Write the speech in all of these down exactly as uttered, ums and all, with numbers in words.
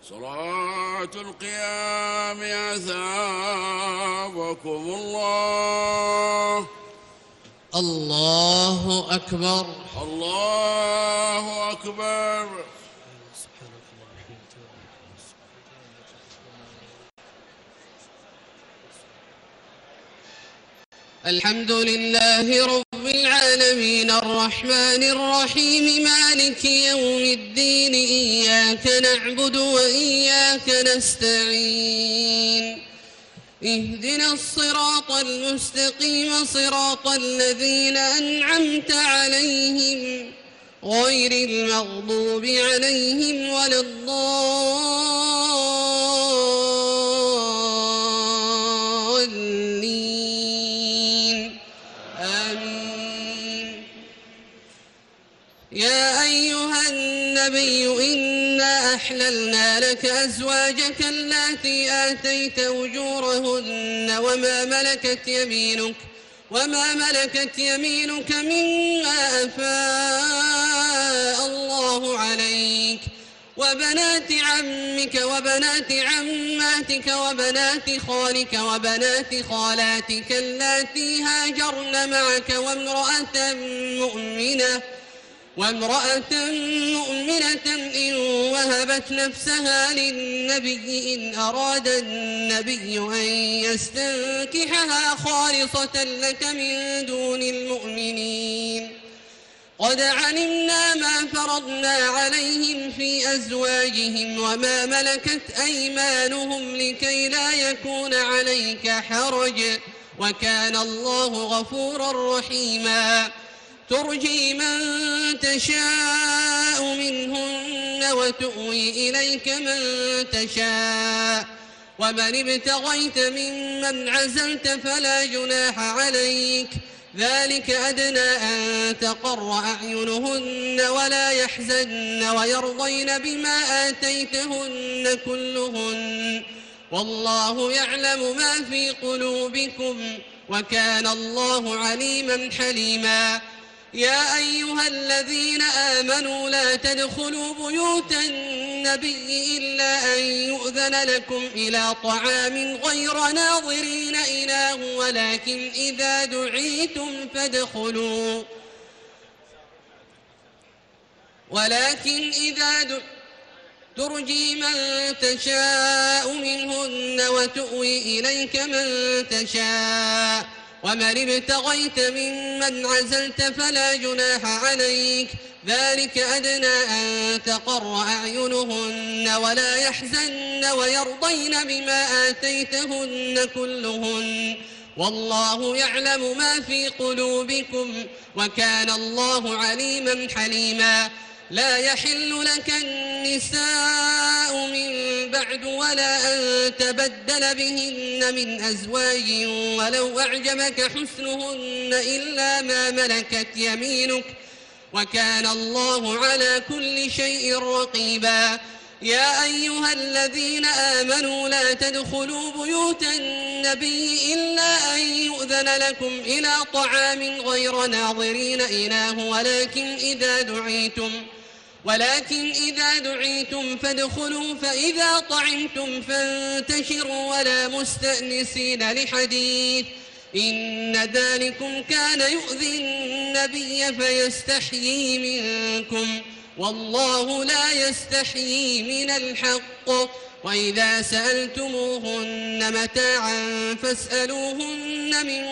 صلاة القيام أثابكم الله. الله أكبر. الله أكبر. الحمد لله رب العالمين الرحمن الرحيم مالك يوم الدين إياك نعبد وإياك نستعين اهدنا الصراط المستقيم صراط الذين أنعمت عليهم غير المغضوب عليهم ولا الضالين آمين. يا أيها النبي إنا أحللنا لك أزواجك اللاتي آتيت أجورهن وما ملكت يمينك وما ملكت يمينك مما أفاء الله عليك وبنات عمك وبنات عماتك وبنات خالك وبنات خالاتك اللاتي هاجرن معك وامرأة مؤمنة وامرأة مؤمنة إن وهبت نفسها للنبي إن أراد النبي أن يستنكحها خالصة لك من دون المؤمنين. قد علمنا ما فرضنا عليهم في أزواجهم وما ملكت أيمانهم لكي لا يكون عليك حرج وكان الله غفورا رحيما. ترجي من تشاء منهن وتؤوي إليك من تشاء ومن ابتغيت ممن عزلت فلا جناح عليك ذلك أدنى أن تقر أعينهن ولا يحزن ويرضين بما آتيتهن كلهن والله يعلم ما في قلوبكم وكان الله عليما حليما. يا أيها الذين آمنوا لا تدخلوا بيوت النبي إلا أن يؤذن لكم إلى طعام غير ناظرين إناه ولكن إذا دعيتم فادخلوا ولكن إذا دعيتم ترجي من تشاء منهن وتؤوي إليك من تشاء ومن ابتغيت ممن عزلت فلا جناح عليك ذلك أدنى أن تقر أعينهن ولا يحزن ويرضين بما آتيتهن كلهن والله يعلم ما في قلوبكم وكان الله عليما حليما. لا يحل لك النساء من بعد ولا أن تبدل بهن من أزواج ولو أعجبك حسنهن إلا ما ملكت يمينك وكان الله على كل شيء رقيبا. يا أيها الذين آمنوا لا تدخلوا بيوت النبي إلا أن يؤذن لكم إلى طعام غير ناظرين إناه ولكن إذا دعيتم ولكن إذا دعيتم فادخلوا فإذا طعمتم فانتشروا ولا مستأنسين لحديث إن ذلكم كان يؤذي النبي فيستحيي منكم والله لا يستحيي من الحق. وإذا سألتموهن متاعا فاسألوهن من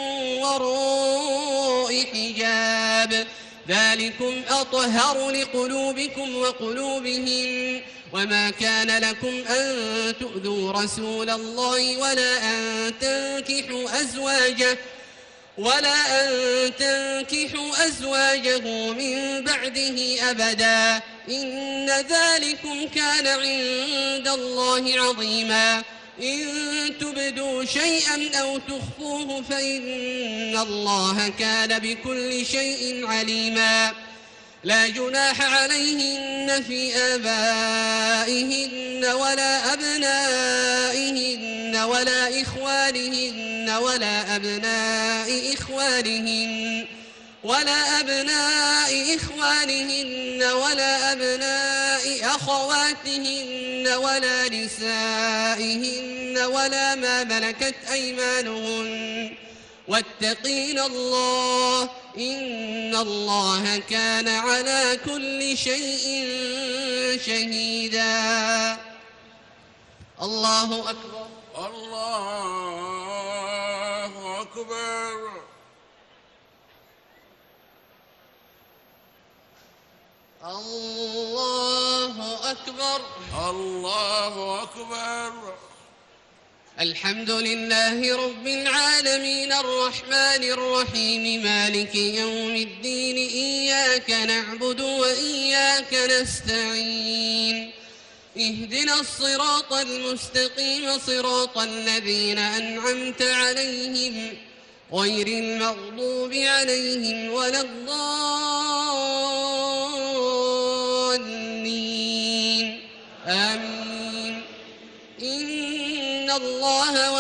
وراء حجاب ذلكم أطهر لقلوبكم وقلوبهم. وما كان لكم أن تؤذوا رسول الله ولا أن تنكحوا أزواجه ولا أن تنكحوا أزواجه من بعده أبدا إن ذلكم كان عند الله عظيما. إن تبدوا شيئا أو تخفوه فإن الله كان بكل شيء عليما. لا جناح عليهن في آبائهن ولا أبنائهن ولا إخوانهن ولا أبناء إخوانهن ولا أبناء إخوانهن ولا أبناء أخواتهن ولا نسائهن ولا ما ملكت أيمانهن واتقين الله إن الله كان على كل شيء شهيدا. الله أكبر. الله أكبر. الله أكبر. الله أكبر. الحمد لله رب العالمين الرحمن الرحيم مالك يوم الدين إياك نعبد وإياك نستعين اهدنا الصراط المستقيم صراط الذين أنعمت عليهم غير المغضوب عليهم ولا الضالين آمين. إن الله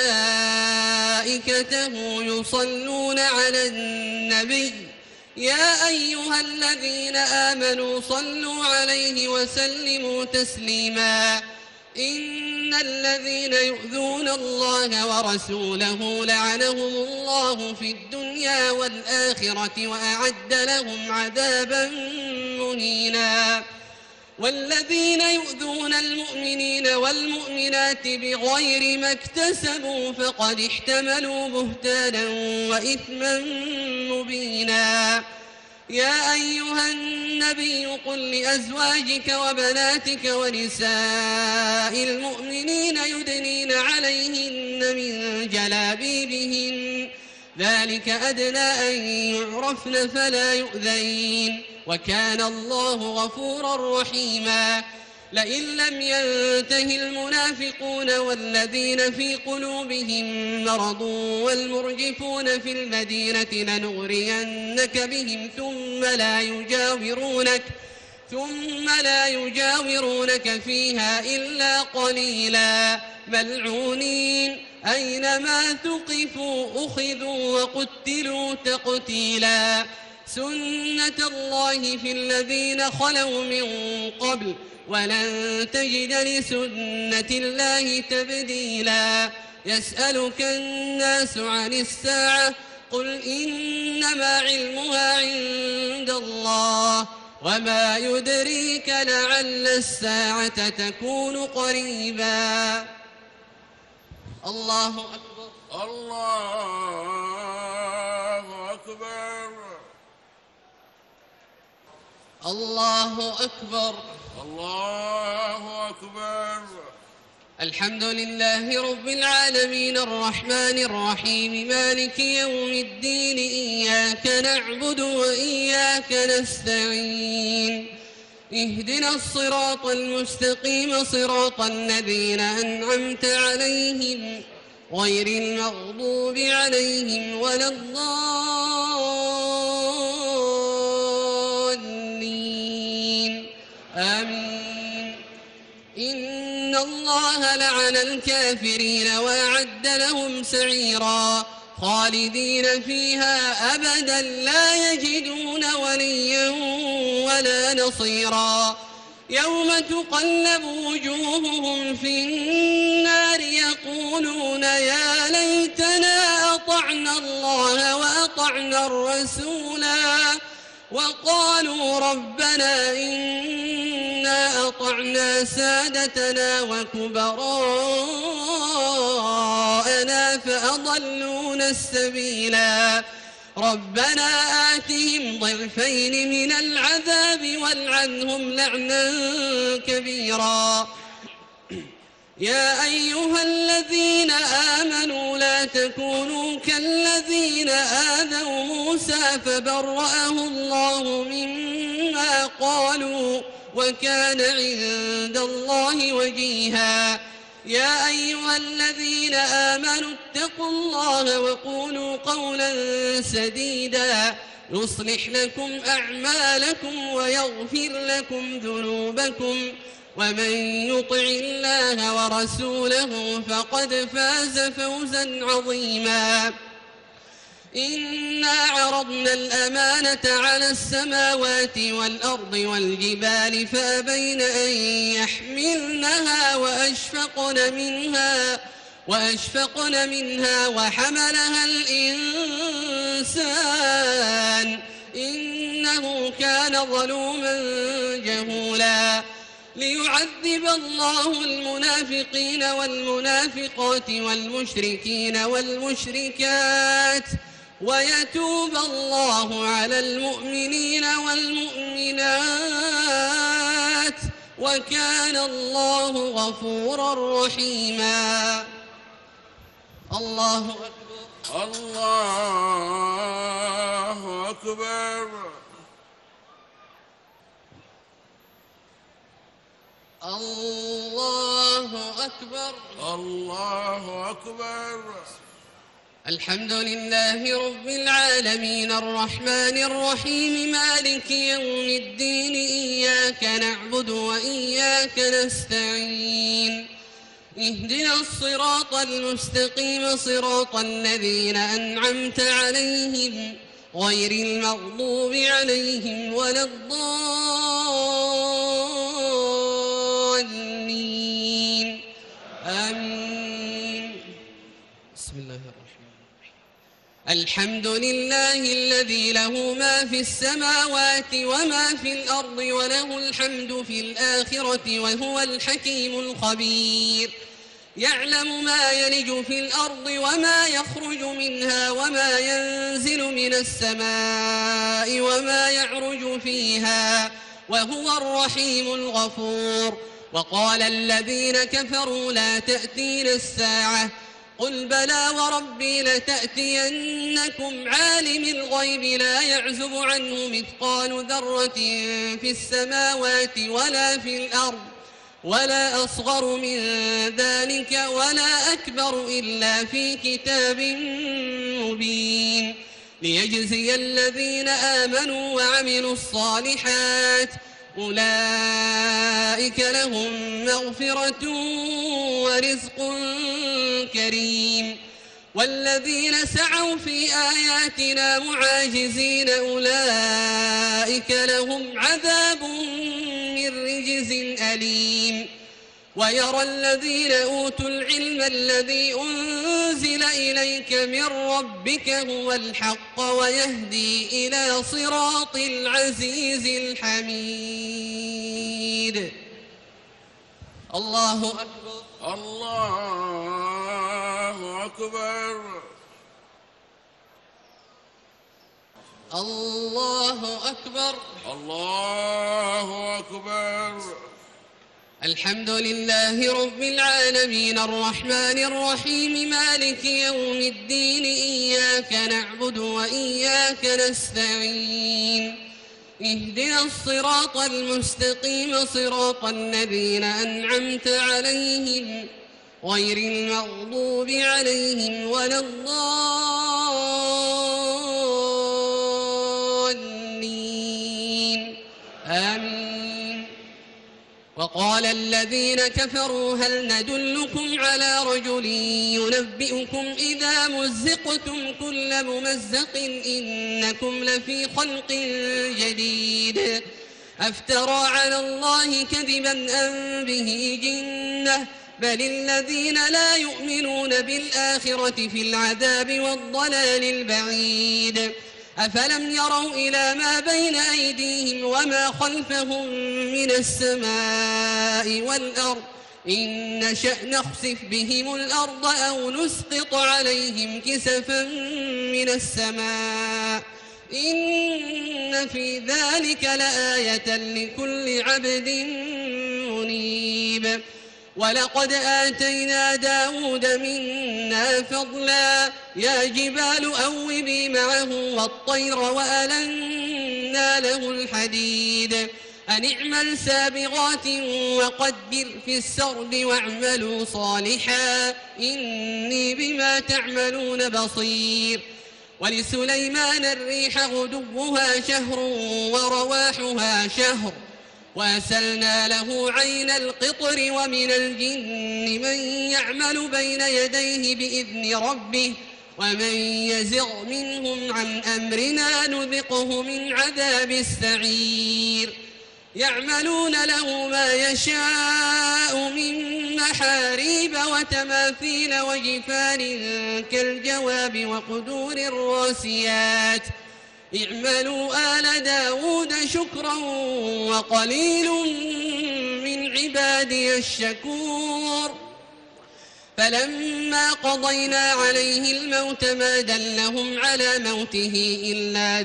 وملائكته يصلون على النبي يا أيها الذين آمنوا صلوا عليه وسلموا تسليما. إن الذين يؤذون الله ورسوله لعنهم الله في الدنيا والآخرة وأعد لهم عذابا مهينا. والذين يؤذون المؤمنين والمؤمنات بغير ما اكتسبوا فقد احتملوا بهتانا وإثما مبينا. يا أيها النبي قل لأزواجك وبناتك ونساء المؤمنين يدنين عليهن من جلابيبهن ذلك أدنى أن يعرفن فلا يؤذين وكان الله غفورا رحيما. لئن لم ينته المنافقون والذين في قلوبهم مرض والمرجفون في المدينة لنغرينك بهم ثم لا يجاورونك ثم لا يجاورونك فيها إلا قليلا ملعونين أينما ثقفوا أخذوا وقتلوا تقتيلا. سنة الله في الذين خلوا من قبل ولن تجد لسنة الله تبديلا. يسألك الناس عن الساعة قل إنما علمها عند الله وما يدريك لعل الساعة تكون قريبا. الله أكبر. الله أكبر. الله أكبر. الله أكبر. الحمد لله رب العالمين الرحمن الرحيم مالك يوم الدين إياك نعبد وإياك نستعين اهدنا الصراط المستقيم صراط الذين أنعمت عليهم غير المغضوب عليهم ولا الضالين آمين. إن الله لعن الكافرين وأعد لهم سعيرا خالدين فيها أبدا لا يجدون وليا ولا نصيرا. يوم تقلب وجوههم في النار يقولون يا ليتنا أطعنا الله وأطعنا الرسولا وقالوا ربنا إنا أطعنا سادتنا وكبراءنا فأضلونا السبيلا. ربنا آتهم ضعفين من العذاب والعنهم لعنا كبيرا. يا أيها الذين آمنوا لا تكونوا كالذين آذوا موسى فبرأه الله مما قالوا وكان عند الله وجيها. يا أيها الذين آمنوا اتقوا الله وقولوا قولا سديدا يصلح لكم أعمالكم ويغفر لكم ذنوبكم ومن يطع الله ورسوله فقد فاز فوزا عظيما. إنا عرضنا الأمانة على السماوات والأرض والجبال فأبين أن يحملنها وأشفقن منها وأشفقن منها وحملها الإنسان إنه كان ظلوما جهولا ليعذب الله المنافقين والمنافقات والمشركين والمشركات ويتوب الله على المؤمنين والمؤمنات وكان الله غفورا رحيما. الله أكبر. الله أكبر. الله أكبر. الله أكبر. الحمد لله رب العالمين الرحمن الرحيم مالك يوم الدين إياك نعبد وإياك نستعين اهدنا الصراط المستقيم صراط الذين أنعمت عليهم غير المغضوب عليهم ولا الضالين آمين. بسم الله الرحمن الرحيم. الحمد لله الذي له ما في السماوات وما في الأرض وله الحمد في الآخرة وهو الحكيم الخبير يعلم ما يلج في الأرض وما يخرج منها وما ينزل من السماء وما يعرج فيها وهو الرحيم الغفور. وقال الذين كفروا لا تأتينا الساعة قل بلى وربي لتأتينكم عالم الغيب لا يعزب عنه مثقال ذرة في السماوات ولا في الأرض ولا أصغر من ذلك ولا أكبر إلا في كتاب مبين ليجزي الذين آمنوا وعملوا الصالحات أولئك لهم مغفرة ورزق كريم. والذين سعوا في آياتنا معاجزين أولئك لهم عذاب من رجز أليم. ويرى الذين أوتوا العلم الذي أنزل إليك من ربك هو الحق ويهدي إلى صراط العزيز الحميد. الله أكبر. الله أكبر. الله أكبر. الله أكبر. الحمد لله رب العالمين الرحمن الرحيم مالك يوم الدين إياك نعبد وإياك نستعين اهدنا الصراط المستقيم صراط الذين أنعمت عليهم غير المغضوب عليهم ولا الضالين آمين. وقال الذين كفروا هل ندلكم على رجل ينبئكم إذا مزقتم كل ممزق إنكم لفي خلق جديد أفترى على الله كذبا أم به جنة بل الذين لا يؤمنون بالآخرة في العذاب والضلال البعيد. أفلم يروا إلى ما بين أيديهم وما خلفهم من السماء والأرض إن نشأ نخسف بهم الأرض أو نسقط عليهم كسفا من السماء إن في ذلك لآية لكل عبد منيب. ولقد آتينا داود منا فضلا يا جبال أوبي معه والطير وألنا له الحديد أن اعمل سابغات وقدر في السرد واعملوا صالحا إني بما تعملون بصير. ولسليمان الريح غدوها شهر ورواحها شهر وأسلنا له عين القطر ومن الجن من يعمل بين يديه بإذن ربه ومن يزغ منهم عن أمرنا نذقه من عذاب السعير يعملون له ما يشاء من محاريب وتماثيل وجفان كالجواب وقدور الراسيات اعملوا آل داود شكرا وقليل من عبادي الشكور فلما قضينا عليه الموت ما دلهم على موته إلا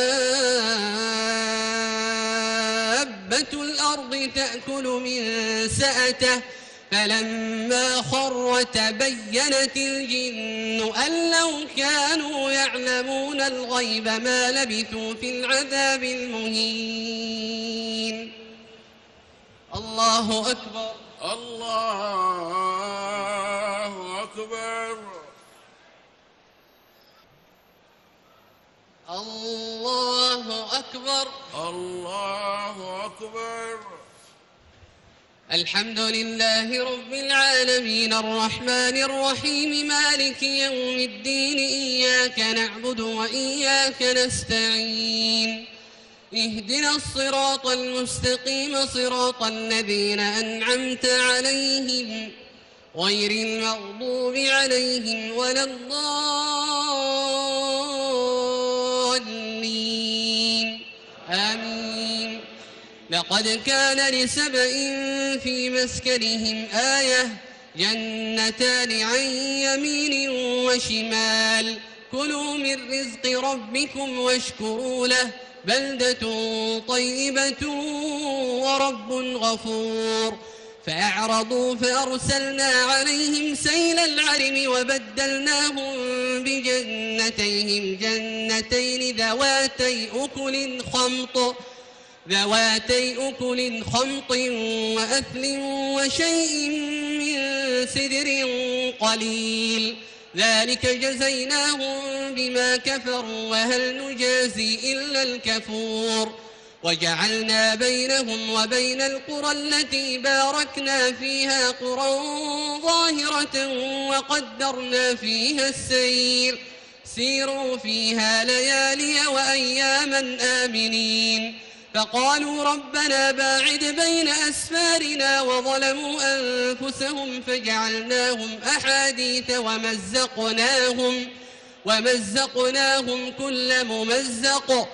دابة الأرض تأكل من سأته فلما خر تبينت الجن أن لو كانوا يعلمون الغيب ما لبثوا في العذاب المهين. الله أكبر. الله أكبر. الله أكبر. الله أكبر. الحمد لله رب العالمين الرحمن الرحيم مالك يوم الدين إياك نعبد وإياك نستعين اهدنا الصراط المستقيم صراط الذين أنعمت عليهم غير المغضوب عليهم ولا الضالين آمين. لقد كان لسبإ في مسكنهم آية جنتان عن يمين وشمال كلوا من رزق ربكم واشكروا له بلدة طيبة ورب غفور فأعرضوا فأرسلنا عليهم سيل العرم وبدلناهم بجنتيهم جنتين ذواتي أكل خمط ذواتي أكل خمط وأثل وشيء من سدر قليل ذلك جزيناهم بما كفروا وهل نجازي إلا الكفور وجعلنا بينهم وبين القرى التي باركنا فيها قرى ظاهرة وقدرنا فيها السير سيروا فيها ليالي وأياما آمنين فقالوا ربنا باعد بين أسفارنا وظلموا أنفسهم فجعلناهم أحاديث ومزقناهم ومزقناهم كل ممزق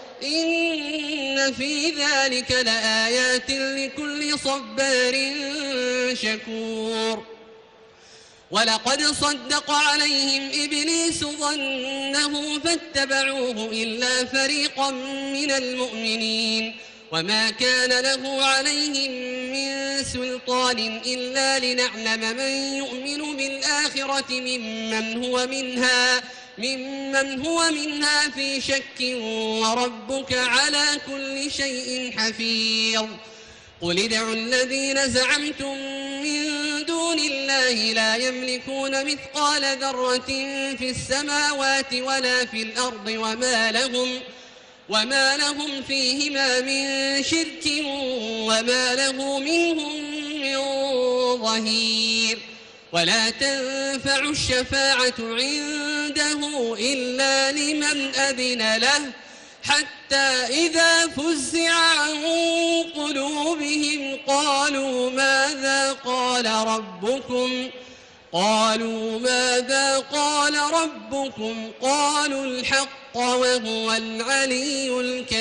إن في ذلك لآيات لكل صبار شكور ولقد صدق عليهم إبليس ظنه فاتبعوه إلا فريقا من المؤمنين وما كان له عليهم من سلطان إلا لنعلم من يؤمن بالآخرة ممن هو منها ممن هو منها في شك وربك على كل شيء حفيظ قل ادعوا الذين زعمتم من دون الله لا يملكون مثقال ذرة في السماوات ولا في الأرض وما لهم وما لهم فيهما من شرك وما له منهم من ظهير ولا تنفع الشفاعة عنده إلا لمن أذن له حتى إذا فزع عن قلوبهم قالوا ماذا قال ربكم قالوا ماذا قال ربكم قالوا الحق وهو العلي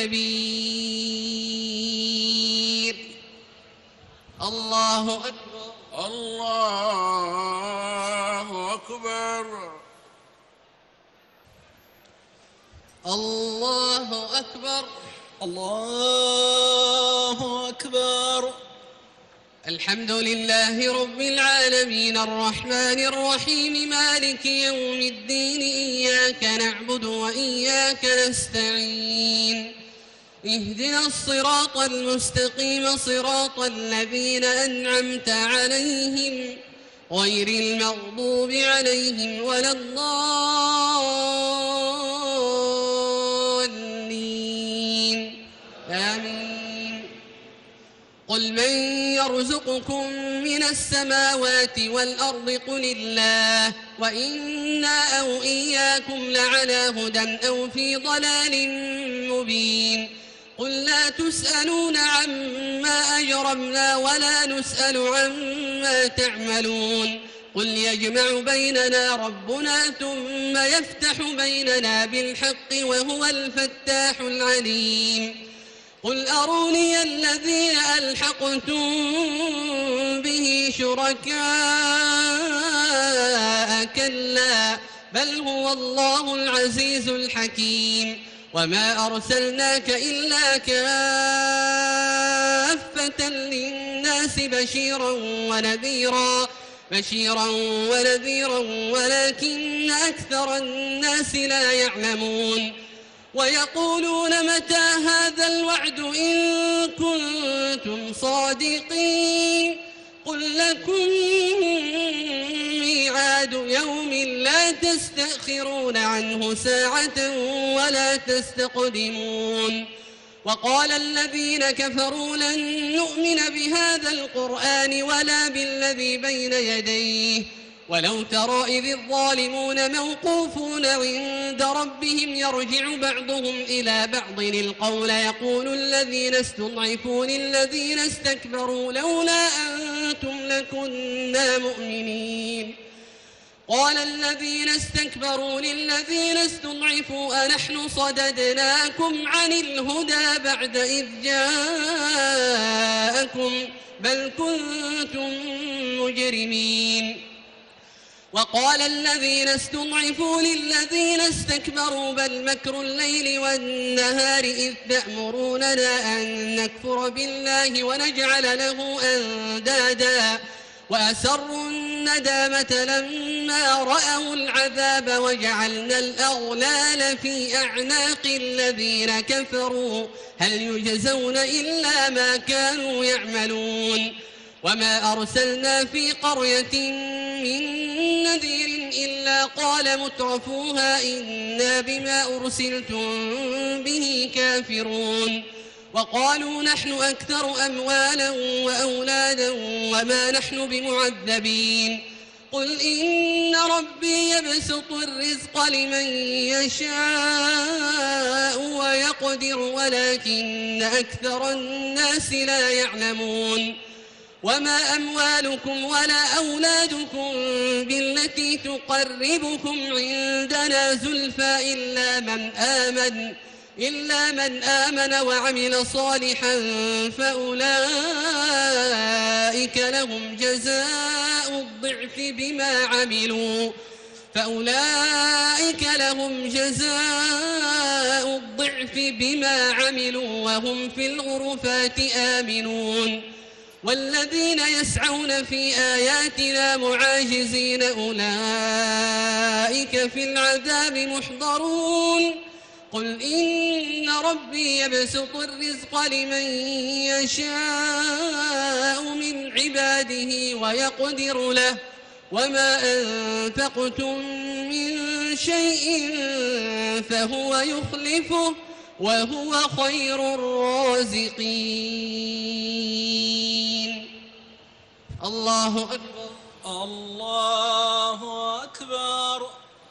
الكبير. الله أكبر. الله أكبر. الله أكبر. الله أكبر. الحمد لله رب العالمين الرحمن الرحيم مالك يوم الدين إياك نعبد وإياك نستعين اهدنا الصراط المستقيم صراط الذين أنعمت عليهم غير المغضوب عليهم ولا الضالين آمين. قل من يرزقكم من السماوات والأرض قل الله وإنا أو إياكم لعلى هدى أو في ضلال مبين قل لا تسألون عما أجرمنا ولا نسأل عما تعملون قل يجمع بيننا ربنا ثم يفتح بيننا بالحق وهو الفتاح العليم قل أروني الذين ألحقتم به شركاء كلا بل هو الله العزيز الحكيم وما أرسلناك إلا كافة للناس بشيرا ونذيرا بشيرا ونذيرا ولكن أكثر الناس لا يعلمون ويقولون متى هذا الوعد إن كنتم صادقين قل لكم ميعاد يوم لا تستأخرون عنه ساعة ولا تستقدمون وقال الذين كفروا لن نؤمن بهذا القرآن ولا بالذي بين يديه ولو ترى إذ الظالمون موقوفون عند ربهم يرجع بعضهم إلى بعض القول يقول الذين استضعفوا للذين استكبروا لولا أنتم لكنا مؤمنين قال الذين استكبروا للذين استضعفوا أنحن صددناكم عن الهدى بعد إذ جاءكم بل كنتم مجرمين وقال الذين استضعفوا للذين استكبروا بل مكر الليل والنهار إذ تأمروننا أن نكفر بالله ونجعل له أندادا وأسروا الندامة لما رأوا العذاب وجعلنا الأغلال في أعناق الذين كفروا هل يجزون إلا ما كانوا يعملون وما أرسلنا في قرية من نذير إلا قال مترفوها إنا بما أرسلتم به كافرون وقالوا نحن أكثر أموالا وأولادا وما نحن بمعذبين قل إن ربي يبسط الرزق لمن يشاء ويقدر ولكن أكثر الناس لا يعلمون وما أموالكم ولا أولادكم بالتي تقربكم عندنا زلفى إلا من آمن إلا من آمن وعمل صالحا فأولئك لهم جزاء الضعف بما عملوا فأولئك لهم جزاء الضعف بما عملوا وهم في الغرفات آمنون والذين يسعون في آياتنا معاجزين أولئك في العذاب محضرون قل إن ربي يبسط الرزق لمن يشاء من عباده ويقدر له وما أنفقتم من شيء فهو يخلفه وهو خير الرازقين الله أكبر الله أكبر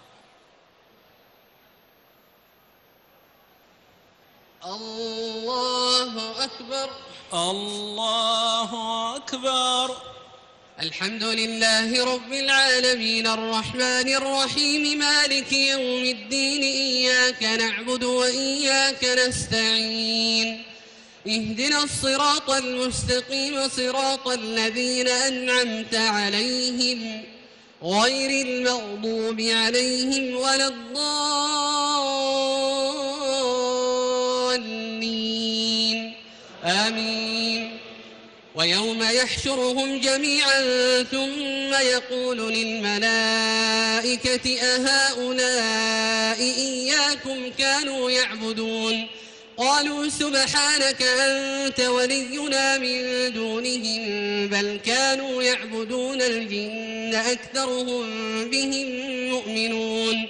الله أكبر الله أكبر الحمد لله رب العالمين الرحمن الرحيم مالك يوم الدين إياك نعبد وإياك نستعين اهدنا الصراط المستقيم صراط الذين أنعمت عليهم غير المغضوب عليهم ولا الضالين آمين ويوم يحشرهم جميعا ثم يقول للملائكة أهؤلاء إياكم كانوا يعبدون قالوا سبحانك أنت ولينا من دونهم بل كانوا يعبدون الجن أكثرهم بهم مؤمنون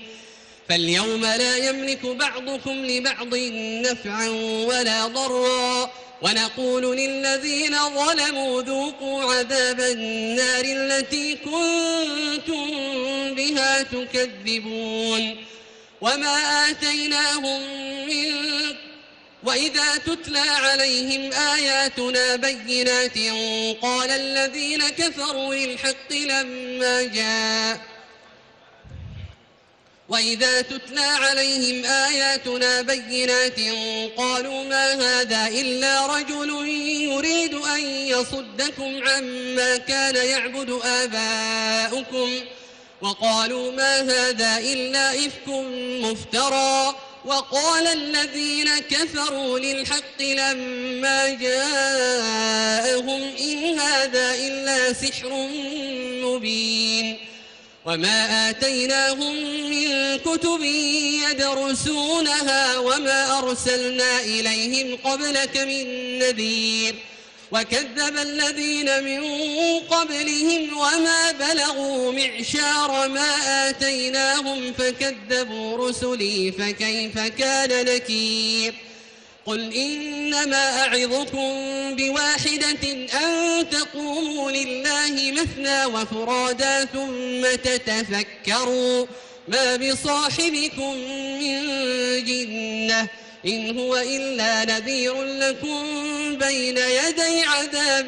فاليوم لا يملك بعضكم لبعض نفعا ولا ضرا ونقول للذين ظلموا ذوقوا عذاب النار التي كنتم بها تكذبون وما آتيناهم من وإذا تتلى عليهم آياتنا بينات قال الذين كفروا للحق لما جاء وإذا تتلى عليهم آياتنا بينات قالوا ما هذا إلا رجل يريد أن يصدكم عما كان يعبد آباؤكم وقالوا ما هذا إلا إفك مفترى وقال الذين كفروا للحق لما جاءهم إن هذا إلا سحر مبين وما آتيناهم من كتب يدرسونها وما أرسلنا إليهم قبلك من نذير وكذب الذين من قبلهم وما بلغوا معشار ما آتيناهم فكذبوا رسلي فكيف كان نكير قل إنما أعظكم بواحدة أن تقوموا لله مثنى وفرادا ثم تتفكروا ما بصاحبكم من جنة إن هو إلا نذير لكم بين يدي عذاب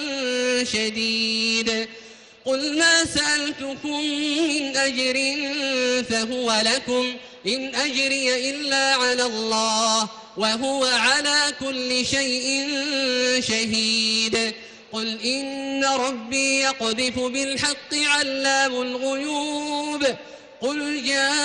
شديد قل ما سألتكم من أجر فهو لكم إن أجري إلا على الله وهو على كل شيء شهيد قل إن ربي يقذف بالحق علام الغيوب قل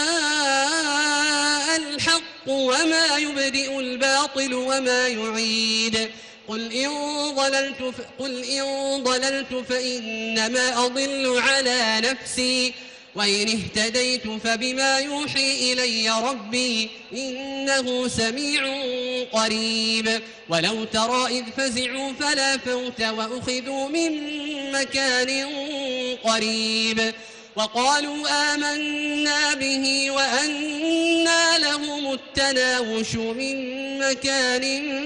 جاء الحق وما يبدئ الباطل وما يعيد قل إن ضللت, قل إن ضللت فإنما أضل على نفسي وإن اهتديت فبما يوحي إلي ربي إنه سميع قريب ولو ترى إذ فزعوا فلا فوت وأخذوا من مكان قريب وقالوا آمنا به وأنى لهم التناوش من مكان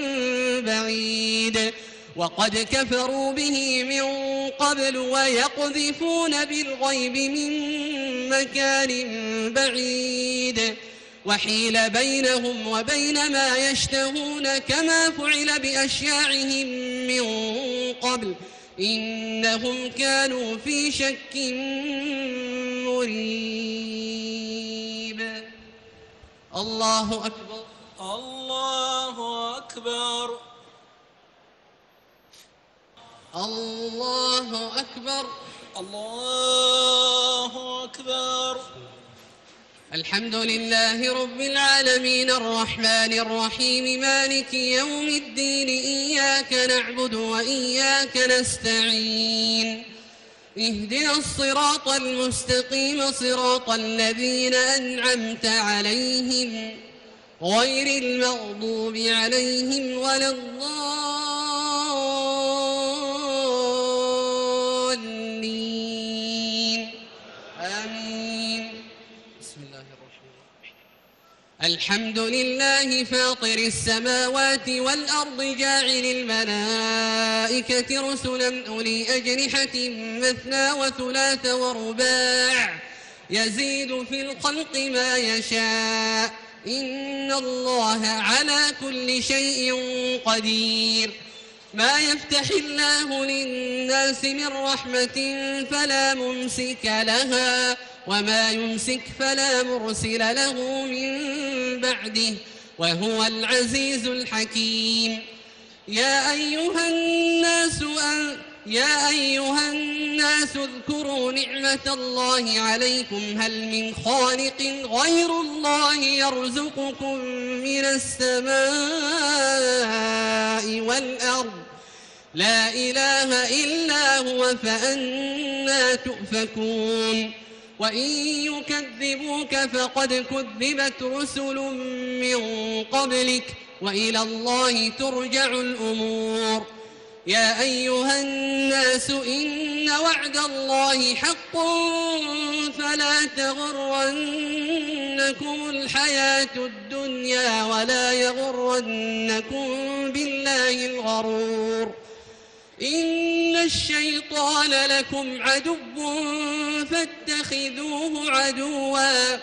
بعيد وقد كفروا به من قبل ويقذفون بالغيب من مكان بعيد وحيل بينهم وبين ما يشتهون كما فعل بأشياعهم من قبل إنهم كانوا في شك مريب الله أكبر الله أكبر الله أكبر الله أكبر الحمد لله رب العالمين الرحمن الرحيم مالك يوم الدين إياك نعبد وإياك نستعين اهدنا الصراط المستقيم صراط الذين أنعمت عليهم غير المغضوب عليهم ولا الضالين آمين بسم الله الرحمن الرحيم الحمد لله فاطر السماوات والأرض جاعل الملائكة رسلا أولي أجنحة مثنى وثلاث ورباع يزيد في الخلق ما يشاء إن الله على كل شيء قدير ما يفتح الله للناس من رحمة فلا ممسك لها وما يمسك فلا مرسل له من بعده وهو العزيز الحكيم يا أيها الناس أن يا أيها الناس اذكروا نعمة الله عليكم هل من خالق غير الله يرزقكم من السماء والأرض لا إله إلا هو فأنى تؤفكون وإن يكذبوك فقد كذبت رسل من قبلك وإلى الله ترجع الأمور يا أيها الناس إن وعد الله حق فلا تغرنكم الحياة الدنيا ولا يغرنكم بالله الغرور إن الشيطان لكم عدو فاتخذوه عدوا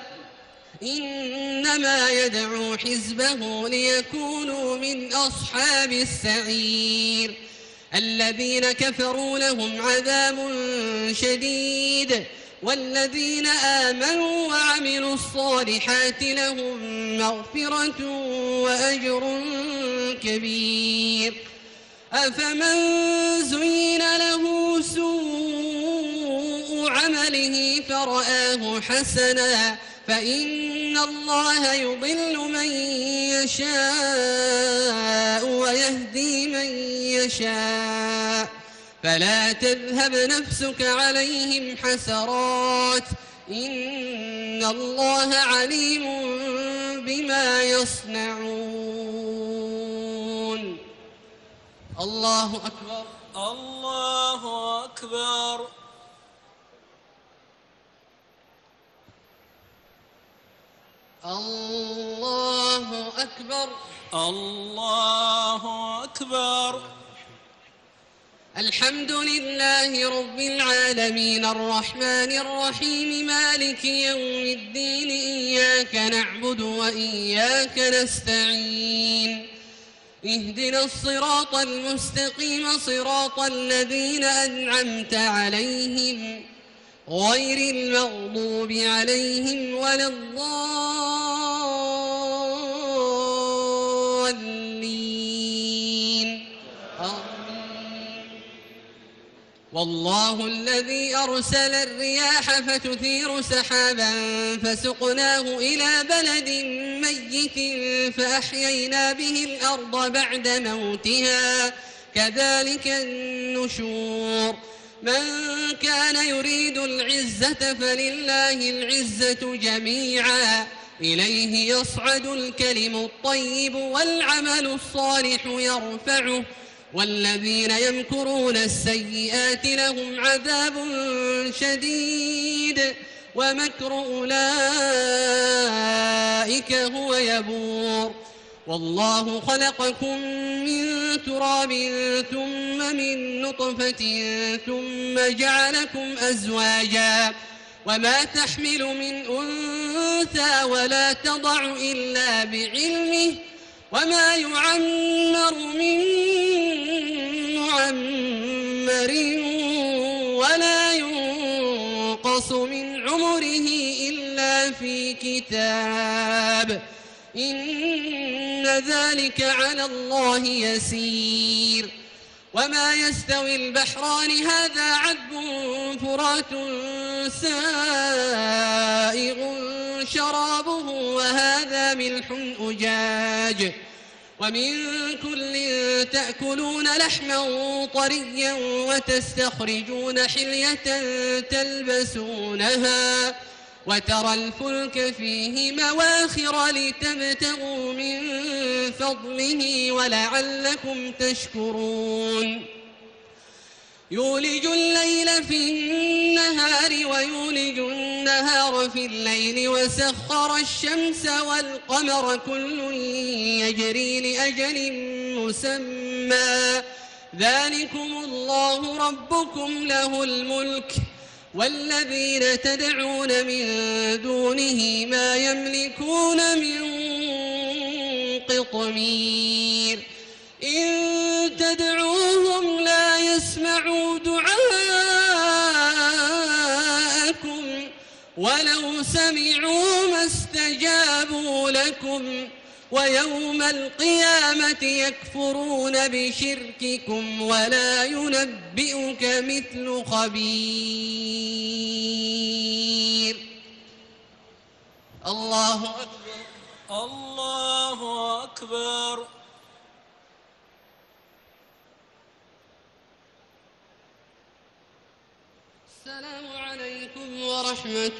إنما يدعو حزبه ليكونوا من أصحاب السعير الذين كفروا لهم عذاب شديد والذين آمنوا وعملوا الصالحات لهم مغفرة وأجر كبير أفمن زين له سوء عمله فرآه حسنا فإن الله يضل من يشاء ويهدي من يشاء فلا تذهب نفسك عليهم حسرات إن الله عليم بما يصنعون. الله أكبر. الله أكبر. الله أكبر. الله أكبر. الحمد لله رب العالمين الرحمن الرحيم مالك يوم الدين إياك نعبد وإياك نستعين اهدنا الصراط المستقيم صراط الذين أنعمت عليهم غير المغضوب عليهم ولا الضالين آمين. والله الذي أرسل الرياح فتثير سحابا فسقناه إلى بلد ميت فأحيينا به الأرض بعد موتها كذلك النشور من كان يريد العزة فلله العزة جميعا إليه يصعد الكلم الطيب والعمل الصالح يرفعه والذين يمكرون السيئات لهم عذاب شديد ومكر أولئك هو يبور والله خلقكم من تراب ثم من نطفة ثم جعلكم أزواجا وما تحمل من أنثى ولا تضع إلا بعلمه وما يعمر من معمر ولا ينقص من عمره إلا في كتاب إن ذلك على الله يسير وما يستوي البحران هذا عذب فرات سائغ شرابه وهذا ملح أجاج ومن كل تأكلون لحما طريا وتستخرجون حلية تلبسونها وترى الفلك فيه مواخر لتبتغوا من فضله ولعلكم تشكرون يولج الليل في النهار ويولج النهار في الليل وسخر الشمس والقمر كل يجري لأجل مسمى ذلكم الله ربكم له الملك والذين تدعون من دونه ما يملكون من قطمير إن تدعوهم لا يسمعوا دعاءكم ولو سمعوا ما استجابوا لكم ويوم القيامة يكفرون بشرككم ولا ينبئك مثل خبير. الله أكبر. الله أكبر. السلام عليكم ورحمة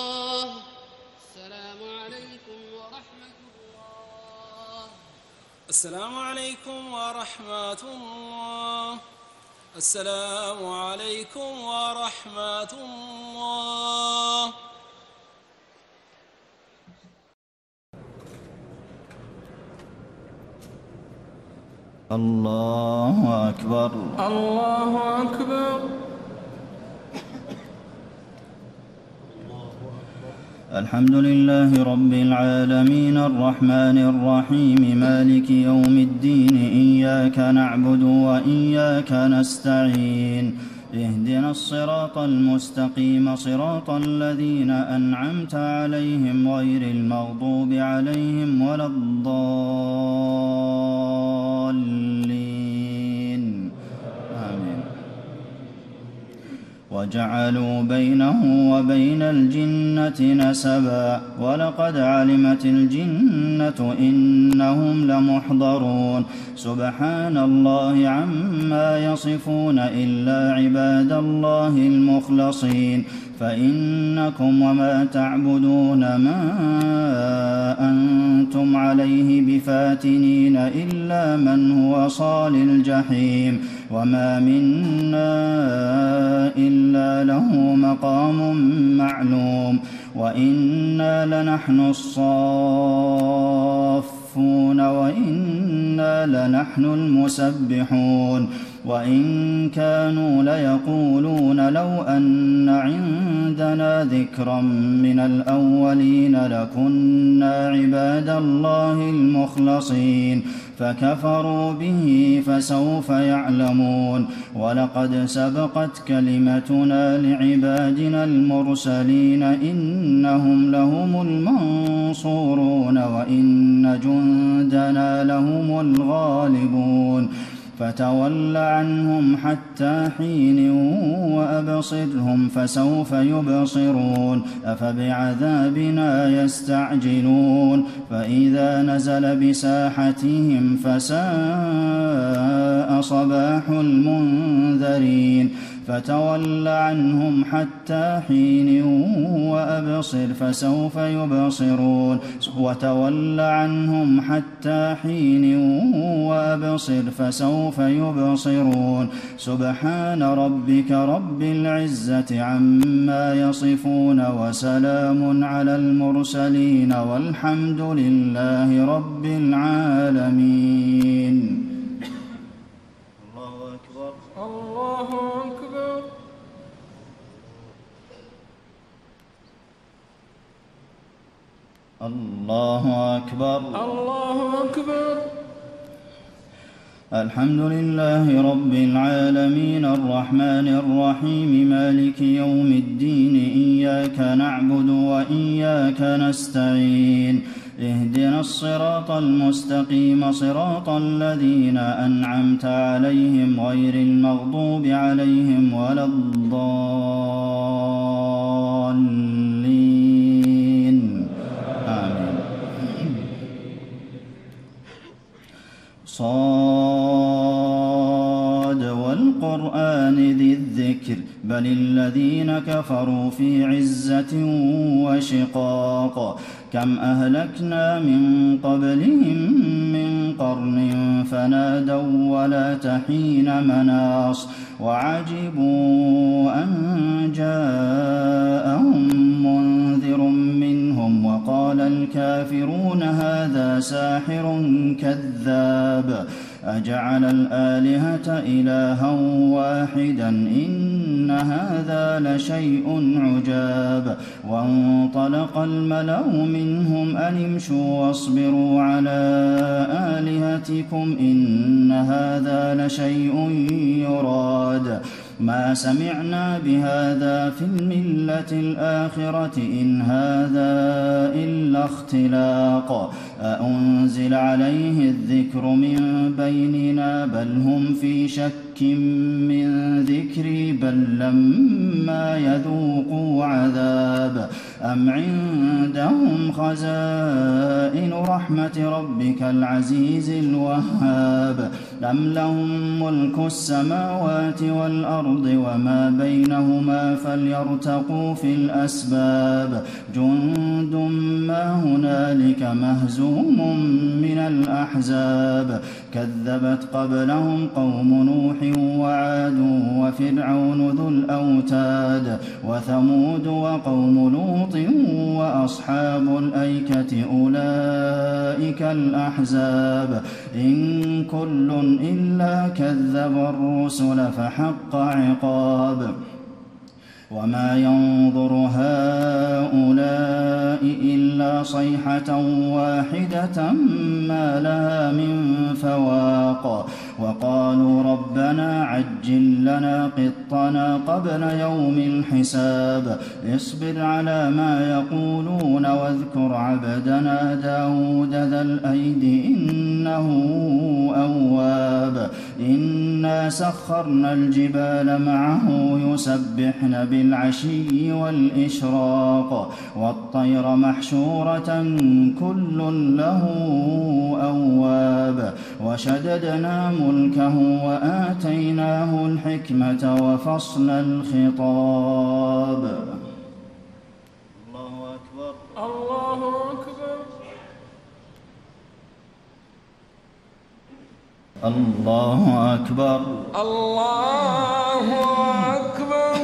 الله. السلام عليكم ورحمة الله. السلام عليكم ورحمة الله. السلام عليكم ورحمة الله. الله أكبر. الله أكبر. الحمد لله رب العالمين الرحمن الرحيم مالك يوم الدين إياك نعبد وإياك نستعين اهدنا الصراط المستقيم صراط الذين أنعمت عليهم غير المغضوب عليهم ولا الضالين آمين. وجعلوا بينه وبين الجنة نسبا ولقد علمت الجنة إنهم لمحضرون سبحان الله عما يصفون إلا عباد الله المخلصين فإنكم وما تعبدون ما أنتم عليه بفاتنين إلا من هو صال الجحيم وما منا إلا له مقام معلوم وإنا لنحن الصافون وإنا لنحن المسبحون وإن كانوا ليقولون لو أن عندنا ذكرا من الأولين لكنا عباد الله المخلصين فكفروا به فسوف يعلمون ولقد سبقت كلمتنا لعبادنا المرسلين إنهم لهم المنصورون وإن جندنا لهم الغالبون فتول عنهم حتى حين وأبصرهم فسوف يبصرون أفبعذابنا يستعجلون فإذا نزل بساحتهم فساء صباح المنذرين فتول عنهم حتى حين وأبصر فسوف يبصرون وتول عنهم حتى حين وأبصر فسوف يبصرون سبحان ربك رب العزة عما يصفون وسلام على المرسلين والحمد لله رب العالمين. الله أكبر. الله أكبر. الله أكبر. الله أكبر. الحمد لله رب العالمين الرحمن الرحيم مالك يوم الدين إياك نعبد وإياك نستعين اهدنا الصراط المستقيم صراط الذين أنعمت عليهم غير المغضوب عليهم ولا الضالين آمين. صاد والقرآن ذي الذكر بل الذين كفروا في عزة وشقاق كم أهلكنا من قبلهم من قرن فنادوا ولا تحين مناص وعجبوا أن جاءهم منذر منهم وقال الكافرون هذا ساحر كذاب أجعل الآلهة إلها واحدا إن هذا لشيء عجاب وانطلق الملأ منهم أن امشوا واصبروا على آلهتكم إن هذا لشيء يراد ما سمعنا بهذا في الملة الآخرة إن هذا إلا اختلاق أأنزل عليه الذكر من بيننا بل هم في شك من ذكري بل لما يذوقوا عذاب أم عندهم خزائن رحمة ربك العزيز الوهاب أم لهم ملك السماوات والأرض وما بينهما فليرتقوا في الأسباب جند ما هنالك مهزوم من الأحزاب كذبت قبلهم قوم نوح وعاد وفرعون ذو الأوتاد وثمود وقوم لوط وأصحاب الأيكة أولئك الأحزاب إن كل إلا كذب الرسل فحق عقاب وما ينظر هؤلاء إلا صيحة واحدة ما لها من فواق وقالوا ربنا عجل لنا قطنا قبل يوم الحساب اصبر على ما يقولون واذكر عبدنا داود ذا الأيد إنه أواب إنا سخرنا الجبال معه يسبحن بالعشي والإشراق والطير محشورة كل له أواب وشددنا ملكه وآتيناه الحكمة وفصل الخطاب الله أكبر الله أكبر الله أكبر الله أكبر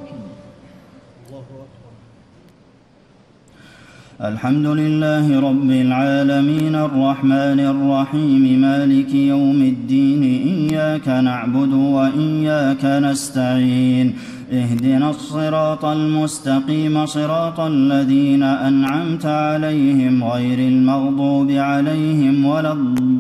الحمد لله رب العالمين الرحمن الرحيم مالك يوم الدين إياك نعبد وإياك نستعين اهدنا الصراط المستقيم صراط الذين أنعمت عليهم غير المغضوب عليهم ولا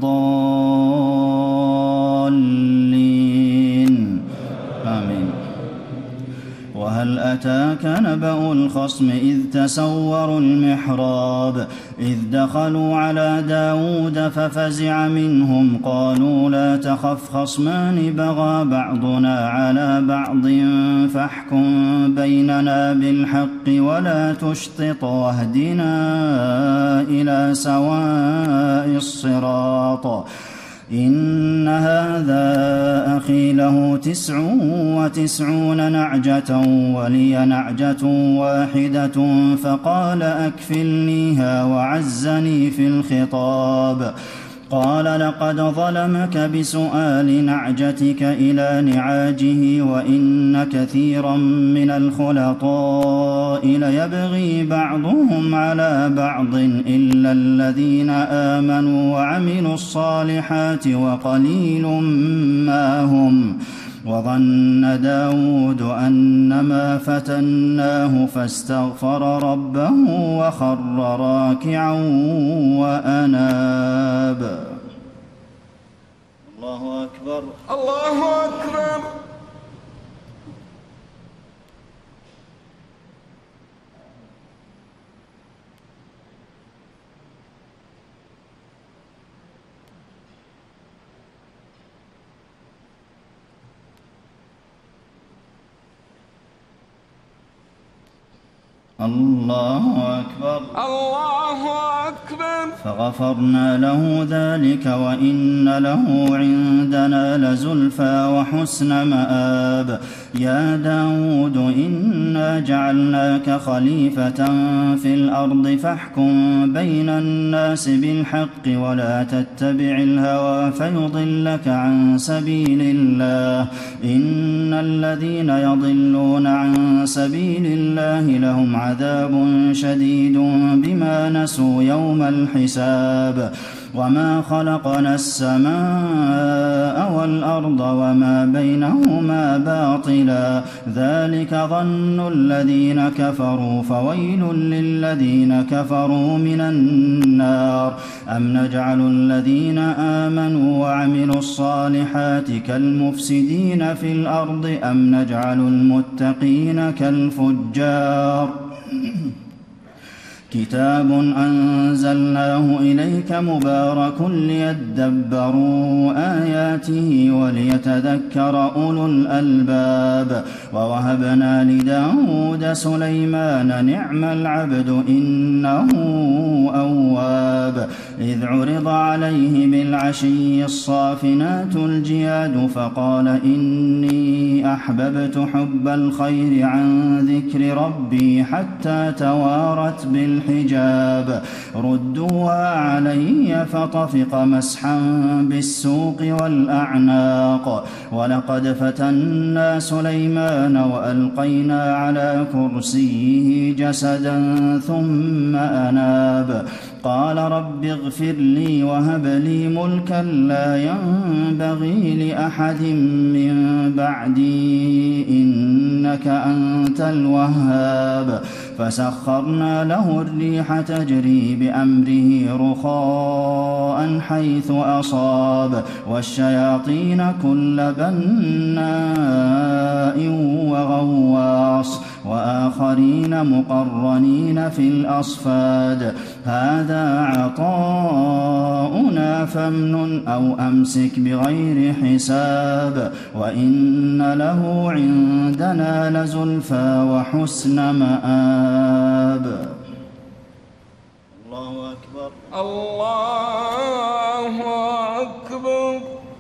الضالين آمين وهل أتاك نبأ الخصم إذ تسوروا المحراب إذ دخلوا على داود ففزع منهم قالوا لا تخف خصمان بغى بعضنا على بعض فاحكم بيننا بالحق ولا تشطط واهدنا إلى سواء الصراط إن هذا أخي له تسع وتسعون نعجة ولي نعجة واحدة فقال أكفلنيها وعزني في الخطاب قال لقد ظلمك بسؤال نعجتك إلى نعاجه وإن كثيرا من الخلطاء ليبغي بعضهم على بعض إلا الذين آمنوا وعملوا الصالحات وقليل ما هم وظن داود أنما فتناه فاستغفر ربه وخر راكعا وأناب الله أكبر الله أكبر الله أكبر الله أكبر فغفرنا له ذلك وإن له عندنا لزلفى وحسن مآب يا داود إنا جعلناك خليفة في الأرض فاحكم بين الناس بالحق ولا تتبع الهوى فيضلك عن سبيل الله إن الذين يضلون عن سبيل الله لهم عذاب شديد بما نسوا يوم الحساب وما خلقنا السماء والأرض وما بينهما باطلا ذلك ظن الذين كفروا فويل للذين كفروا من النار أم نجعل الذين آمنوا وعملوا الصالحات كالمفسدين في الأرض أم نجعل المتقين كالفجار كتاب أنزلناه إليك مبارك ليدبروا آياته وليتذكر أولو الألباب ووهبنا لداود سليمان نعم العبد إنه أواب إذ عرض عليه بالعشي الصافنات الجياد فقال إني أحببت حب الخير عن ذكر ربي حتى توارت بالحجاب ردوها علي فطفق مسحا بالسوق والأعناق ولقد فتنا سليمان وألقينا على كرسيه جسدا ثم أناب قال رب اغفر لي وهب لي ملكا لا ينبغي لأحد من بعدي إنك أنت الوهاب فسخرنا له الريح تجري بأمره رخاء حيث أصاب والشياطين كل بناء وغواص وآخرين مقرنين في الأصفاد هذا عطاؤنا فامنن أو أمسك بغير حساب وإن له عندنا لزلفى وحسن مآب الله أكبر الله أكبر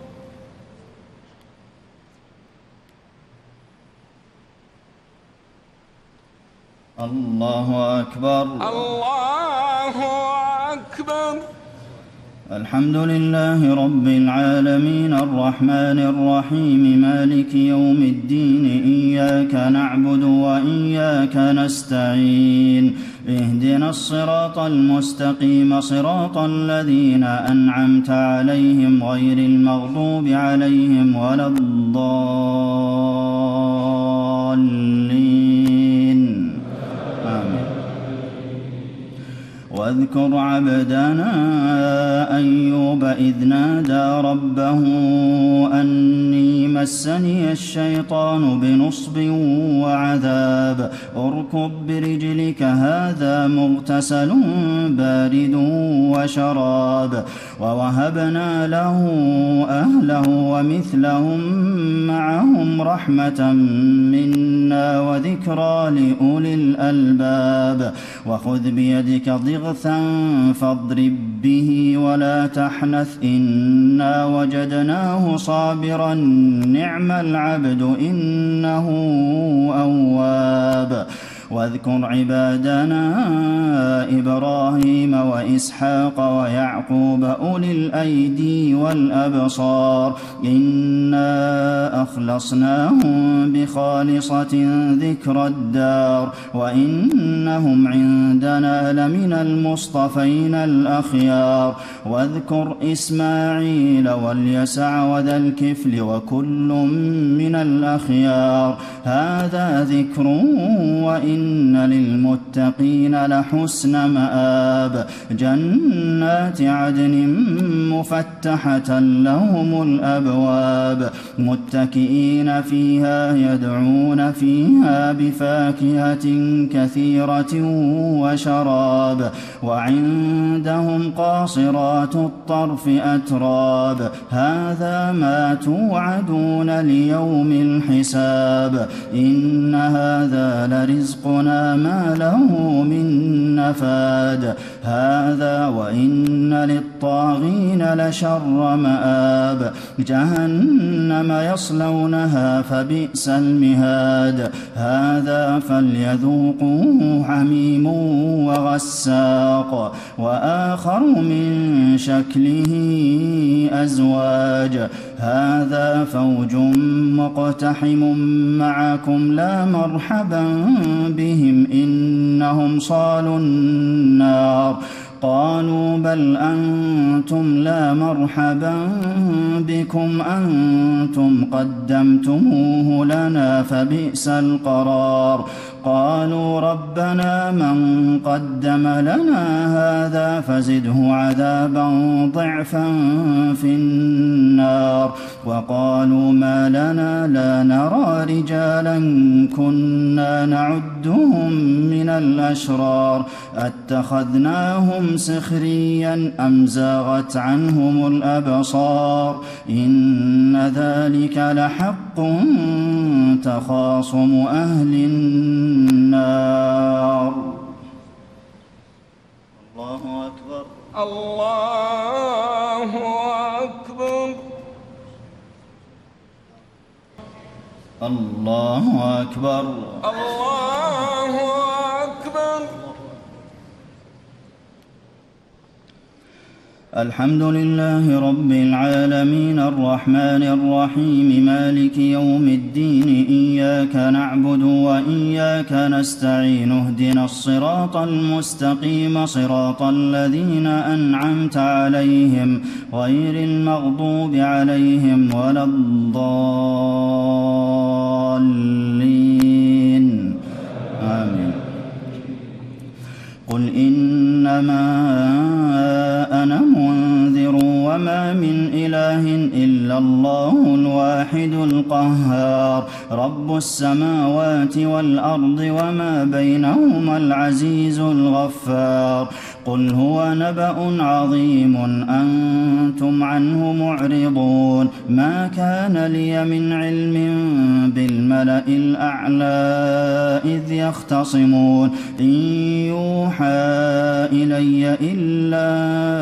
الله أكبر الله أكبر الحمد لله رب العالمين الرحمن الرحيم مالك يوم الدين إياك نعبد وإياك نستعين اهدنا الصراط المستقيم صراط الذين أنعمت عليهم غير المغضوب عليهم ولا الضالين آمين واذكر عبدنا أيوب إذ نادى ربه أني مسني الشيطان بنصب وعذاب اركض برجلك هذا مغتسل بارد وشراب ووهبنا له أهله ومثلهم معهم رحمة منا وذكرى لأولي الألباب وخذ بيدك ضغثا فاضرب به ولا تحنث إنا وجدناه صابرا نعم العبد إنه أواب واذكر عبادنا إبراهيم وإسحاق ويعقوب أولي الأيدي والأبصار إنا أخلصناهم بخالصة ذكر الدار وإنهم عندنا لمن المصطفين الأخيار واذكر إسماعيل واليسع وذا الكفل وكل من الأخيار هذا ذكر وإن إن للمتقين لحسن مآب جنات عدن مفتحة لهم الأبواب متكئين فيها يدعون فيها بفاكهة كثيرة وشراب وعندهم قاصرات الطرف أتراب هذا ما توعدون ليوم الحساب إن هذا لرزق ما له من نفاد هذا وإن للطاغين لشر مآب جهنم يصلونها فبئس المهاد هذا فليذوقوه حميم وغساق وآخر من شكله أزواج هذا فوج مقتحم معكم لا مرحبا بهم إنهم صالوا النار قالوا بل أنتم لا مرحبا بكم أنتم قدمتموه لنا فبئس القرار قالوا ربنا من قدم لنا هذا فزده عذابا ضعفا في النار وقالوا ما لنا لا نرى رجالا كنا نعدهم من الأشرار أتخذناهم سخريا أم زاغت عنهم الأبصار إن ذلك لحق تخاصم أهل النار الله أكبر الله أكبر الله أكبر الله أكبر. الحمد لله رب العالمين الرحمن الرحيم مالك يوم الدين إياك نعبد وإياك نستعين اهدنا الصراط المستقيم صراط الذين أنعمت عليهم غير المغضوب عليهم ولا الضالين آمين. قل إنما أنا منذر وما من إله إلا الله الواحد القهار رب السماوات والأرض وما بينهما العزيز الغفار قل هو نبأ عظيم أنتم عنه معرضون ما كان لي من علم بالملأ الأعلى إذ يختصمون إن يوحى إلي إلا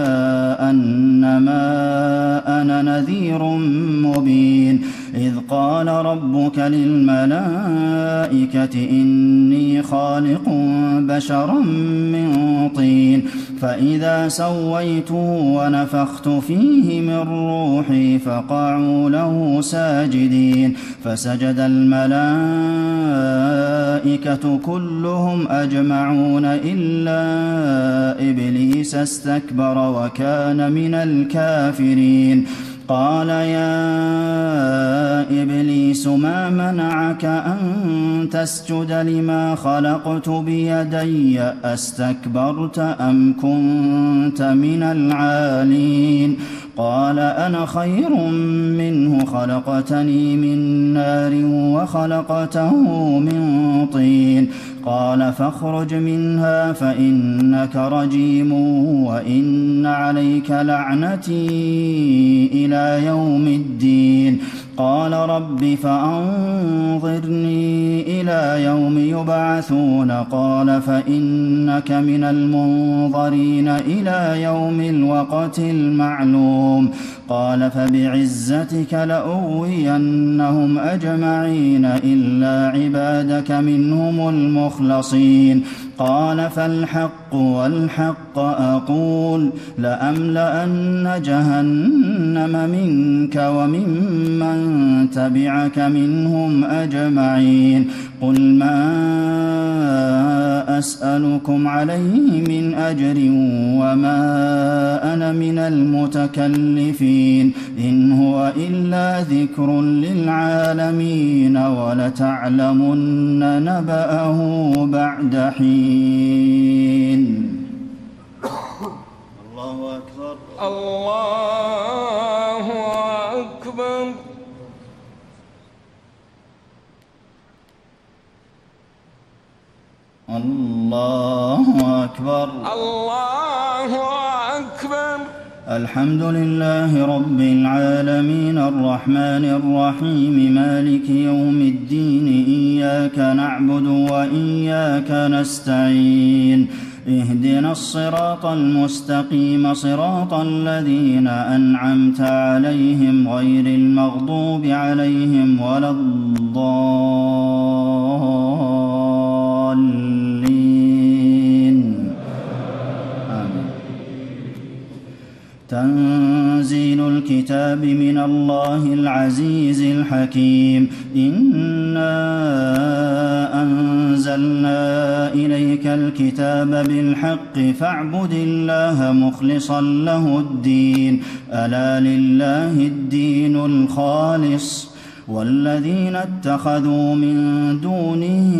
أنما أنا نذير مبين إذ قال ربك للملائكة إني خالق بشرا من طين فإذا سويته ونفخت فيه من روحي فقعوا له ساجدين فسجد الملائكة كلهم أجمعون إلا إبليس استكبر وكان من الكافرين قال يا إبليس ما منعك أن تسجد لما خلقت بيدي أستكبرت أم كنت من العالين قال أنا خير منه خلقتني من نار وخلقته من طين قال فاخرج منها فإنك رجيم وإن عليك لعنتي إلى يوم الدين قال رب فأنظرني إلى يوم يبعثون قال فإنك من المنظرين إلى يوم الوقت المعلوم قال فبعزتك لأغوينهم أجمعين إلا عبادك منهم المخلصين قال فالحق والحق أقول لأملأن جهنم منك وممن تبعك منهم أجمعين قل ما أسألكم عليه من أجر وما أنا من المتكلفين إن هو إلا ذكر للعالمين ولتعلمن نبأه بعد حين. الله أكبر الله أكبر. الله أكبر الله أكبر. الحمد لله رب العالمين الرحمن الرحيم مالك يوم الدين إياك نعبد وإياك نستعين اهدنا الصراط المستقيم صراط الذين أنعمت عليهم غير المغضوب عليهم ولا الضالين آمين. تنزيل الكتاب من الله العزيز الحكيم إنا أنزلنا إليك الكتاب بالحق فاعبد الله مخلصا له الدين ألا لله الدين الخالص والذين اتخذوا من دونه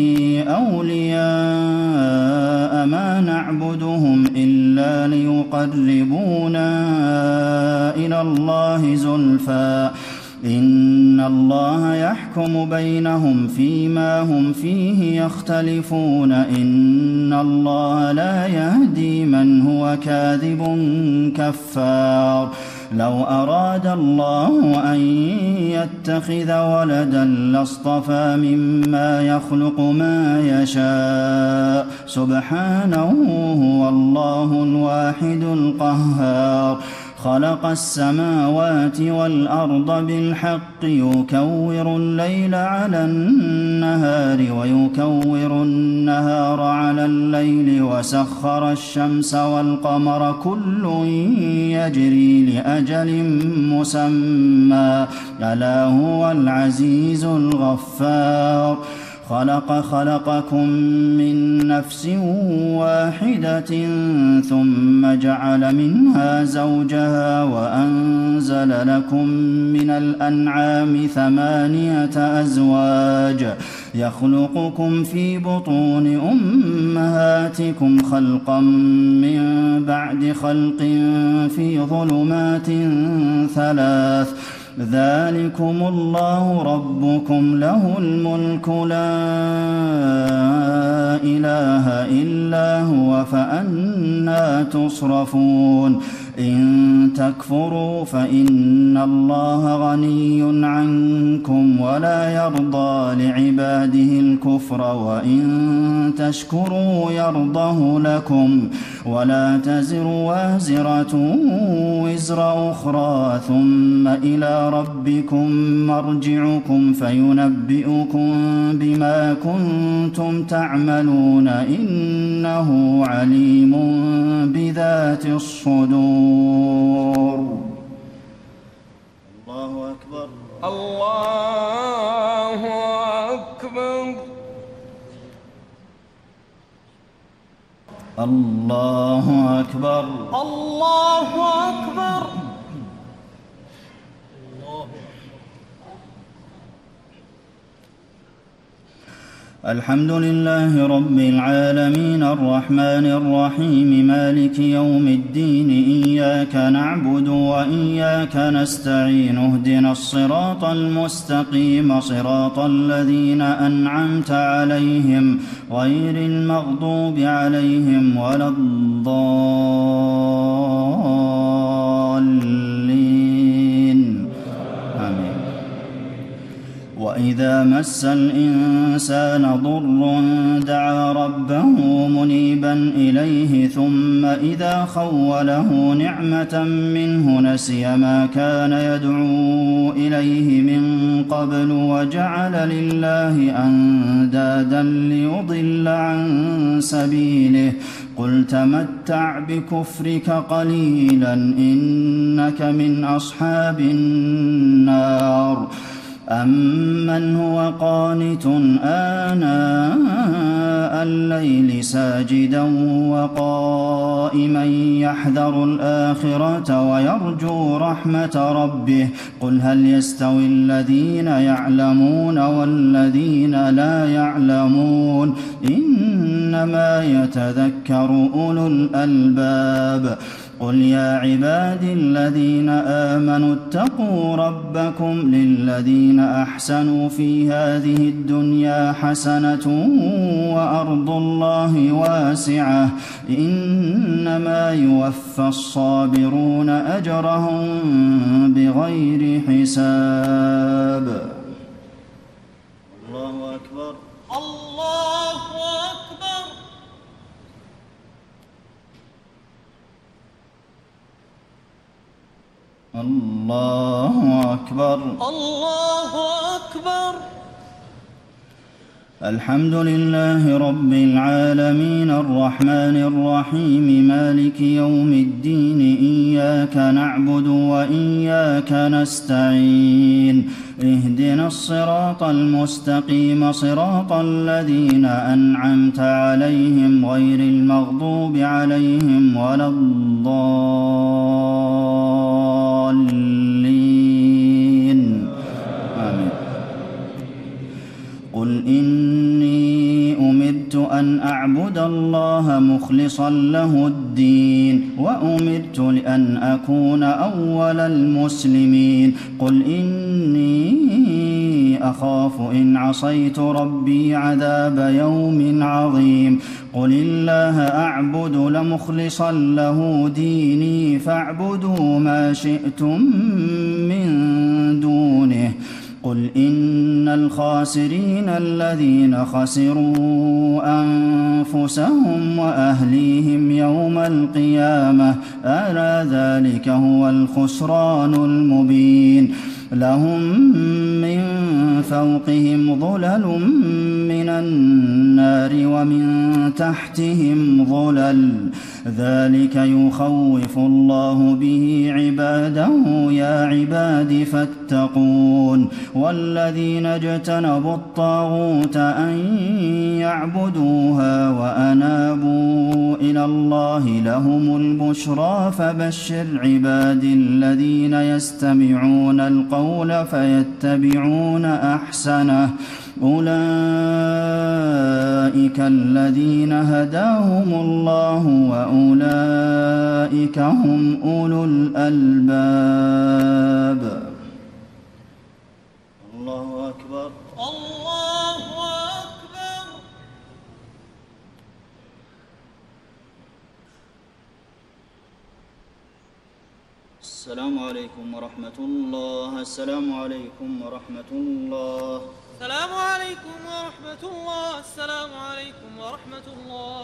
أولياء ما نعبدهم إلا ليقربونا إلى الله زلفى إن الله يحكم بينهم فيما هم فيه يختلفون إن الله لا يهدي من هو كاذب كفار لو أراد الله أن يتخذ ولدا لاصطفى مما يخلق ما يشاء سبحانه هو الله الواحد القهار خلق السماوات والأرض بالحق يكور الليل على النهار ويكور النهار على الليل وسخر الشمس والقمر كل يجري لأجل مسمى ألا هو العزيز الغفار خلق خلقكم من نفس واحدة ثم جعل منها زوجها وأنزل لكم من الأنعام ثمانية أزواج يخلقكم في بطون أمهاتكم خلقا من بعد خلق في ظلمات ثلاث ذلكم الله ربكم له الملك لا إله إلا هو فأنى تصرفون إن تكفروا فإن الله غني عنكم ولا يرضى لعباده الكفر وإن تشكروا يرضه لكم ولا تزر وازرة وزر أخرى ثم إلى ربكم مرجعكم فينبئكم بما كنتم تعملون إنه عليم بذات الصدور الله أكبر الله أكبر الله أكبر الله أكبر الحمد لله رب العالمين الرحمن الرحيم مالك يوم الدين إياك نعبد وإياك نستعين اهدنا الصراط المستقيم صراط الذين أنعمت عليهم غير المغضوب عليهم ولا الضالين آمين وإذا مس الإنسان ضر دعا ربه منيبا إليه ثم إذا خوله نعمة منه نسي ما كان يدعو إليه من قبل وجعل لله أندادا ليضل عن سبيله قل تمتع بكفرك قليلا إنك من أصحاب النار أمن هو قانت آناء الليل ساجدا وقائما يحذر الآخرة ويرجو رحمة ربه قل هل يستوي الذين يعلمون والذين لا يعلمون إنما يتذكر أولو الألباب قل يا عبادي الذين آمنوا اتقوا ربكم للذين أحسنوا في هذه الدنيا حسنة وأرض الله واسعة إنما يوفى الصابرون أجرهم بغير حساب الله أكبر الله أكبر الله أكبر الله أكبر الحمد لله رب العالمين الرحمن الرحيم مالك يوم الدين إياك نعبد وإياك نستعين اهدنا الصراط المستقيم صراط الذين أنعمت عليهم غير المغضوب عليهم ولا الضالين آمين قل إني أمرت أن أعبد الله مخلصا له الدين وأمرت لأن أكون أول المسلمين قل إني أخاف إن عصيت ربي عذاب يوم عظيم قل الله أعبد لمخلصا له ديني فاعبدوا ما شئتم من دونه قل إن الخاسرين الذين خسروا أنفسهم وأهليهم يوم القيامة ألا ذلك هو الخسران المبين لهم من فوقهم ظلل من النار ومن تحتهم ظلل ذلك يخوف الله به عباده يا عباد فاتقون والذين اجتنبوا الطاغوت أن يعبدوها وأنابوا إلى الله لهم البشرى فبشر عبادي الذين يستمعون القول فيتبعون أحسنه أولئك الذين هداهم الله وأولئك هم أولو الألباب الله أكبر الله أكبر. السلام عليكم ورحمة الله السلام عليكم ورحمة الله السلام عليكم ورحمة الله. السلام عليكم ورحمة الله.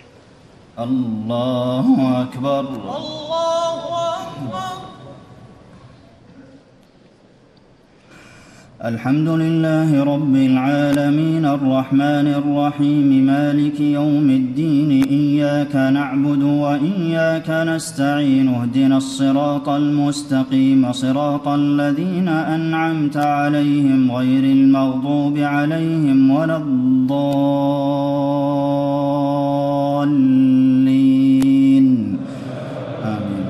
الله أكبر الله أكبر. الحمد لله رب العالمين الرحمن الرحيم مالك يوم الدين إياك نعبد وإياك نستعين اهدنا الصراط المستقيم صراط الذين أنعمت عليهم غير المغضوب عليهم ولا الضالين آمين.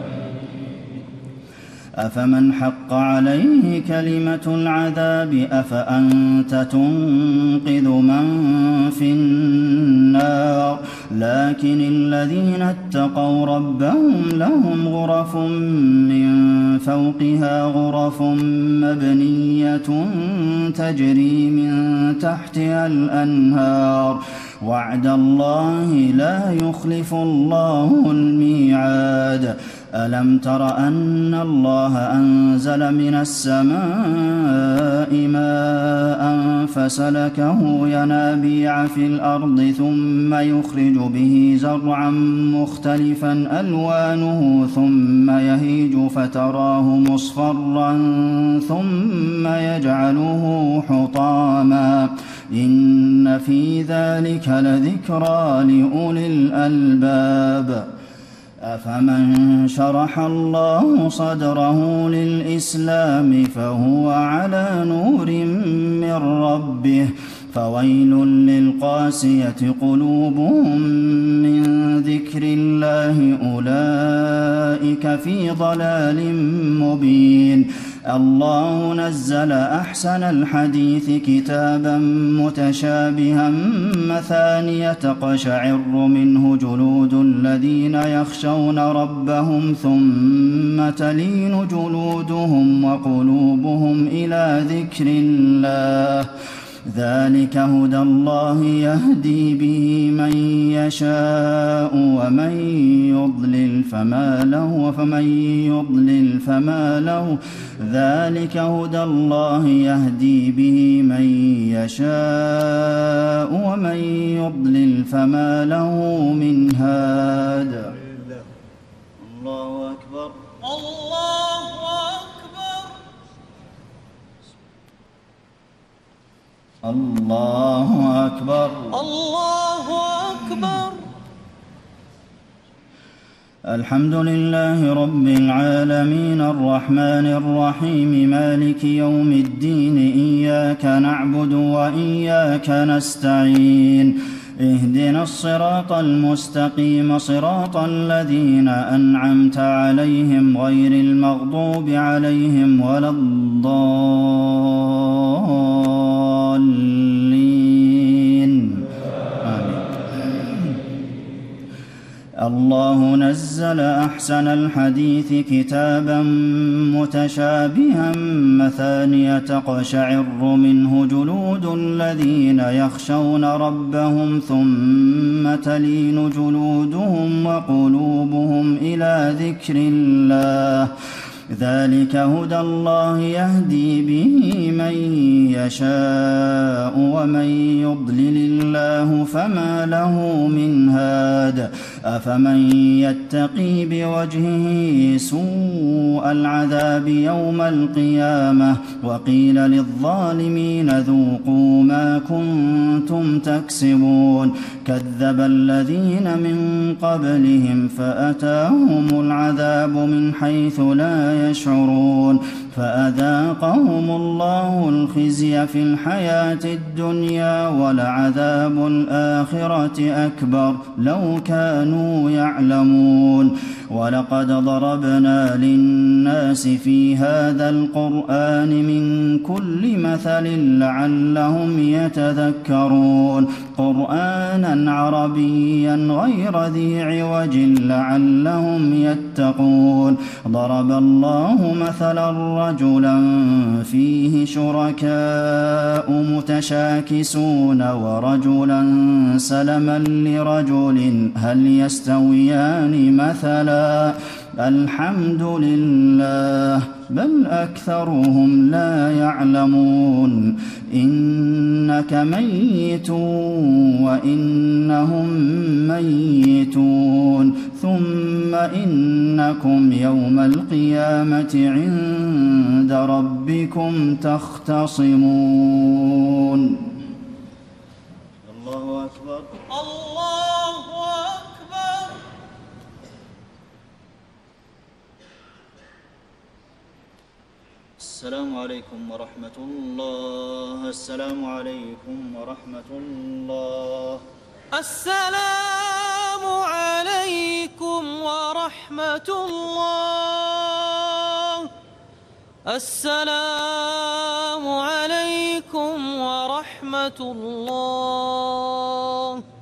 أفمن حق عليه كلمة العذاب أفأنت تنقذ من في النار لكن الذين اتقوا ربهم لهم غرف من فوقها غرف مبنية تجري من تحتها الأنهار وعد الله لا يخلف الله الميعاد ألم تر أن الله أنزل من السماء ماء فسلكه ينابيع في الأرض ثم يخرج به زرعا مختلفا ألوانه ثم يهيج فتراه مصفرا ثم يجعله حطاما إن في ذلك لذكرى لأولي الألباب أفمن شرح الله صدره للإسلام فهو على نور من ربه فويل للقاسية قلوبهم من ذكر الله أولئك في ضلال مبين الله نزل أحسن الحديث كتابا متشابها مثانية تقشعر منه جلود الذين يخشون ربهم ثم تلين جلودهم وقلوبهم إلى ذكر الله ذلك هدى الله يهدي به من يشاء ومن يضلل فما له فمن يضلل فما له ذلك هدى الله يهدي به من يشاء ومن يضلل فما له من هاد الله أكبر الله أكبر. الله أكبر الله أكبر. الحمد لله رب العالمين الرحمن الرحيم مالك يوم الدين إياك نعبد وإياك نستعين اهدنا الصراط المستقيم صراط الذين أنعمت عليهم غير المغضوب عليهم ولا الضالين ونزل أحسن الحديث كتابا متشابها مثانية تقشعر منه جلود الذين يخشون ربهم ثم تلين جلودهم وقلوبهم إلى ذكر الله ذلك هدى الله يهدي به من يشاء ومن يضلل الله فما له من هاد أفمن يتقي بوجهه سوء العذاب يوم القيامة وقيل للظالمين ذوقوا ما كنتم تكسبون كذب الذين من قبلهم فأتاهم العذاب من حيث لا يشعرون فأذاقهم الله الخزي في الحياة الدنيا ولعذاب الآخرة أكبر لو كانوا يعلمون ولقد ضربنا للناس في هذا القرآن من كل مثل لعلهم يتذكرون قرآنا عربيا غير ذي عوج لعلهم يتقون ضرب الله مثلا رجلا فيه شركاء متشاكسون ورجلا سلما لرجل هل يستويان مثلا الحمد لله بل أكثرهم لا يعلمون إنك ميت وإنهم ميتون ثم إنكم يوم القيامة عند ربكم تختصمون الله أكبر الله أكبر. السلام عليكم ورحمة الله السلام عليكم ورحمة الله السلام عليكم ورحمة الله السلام عليكم ورحمة الله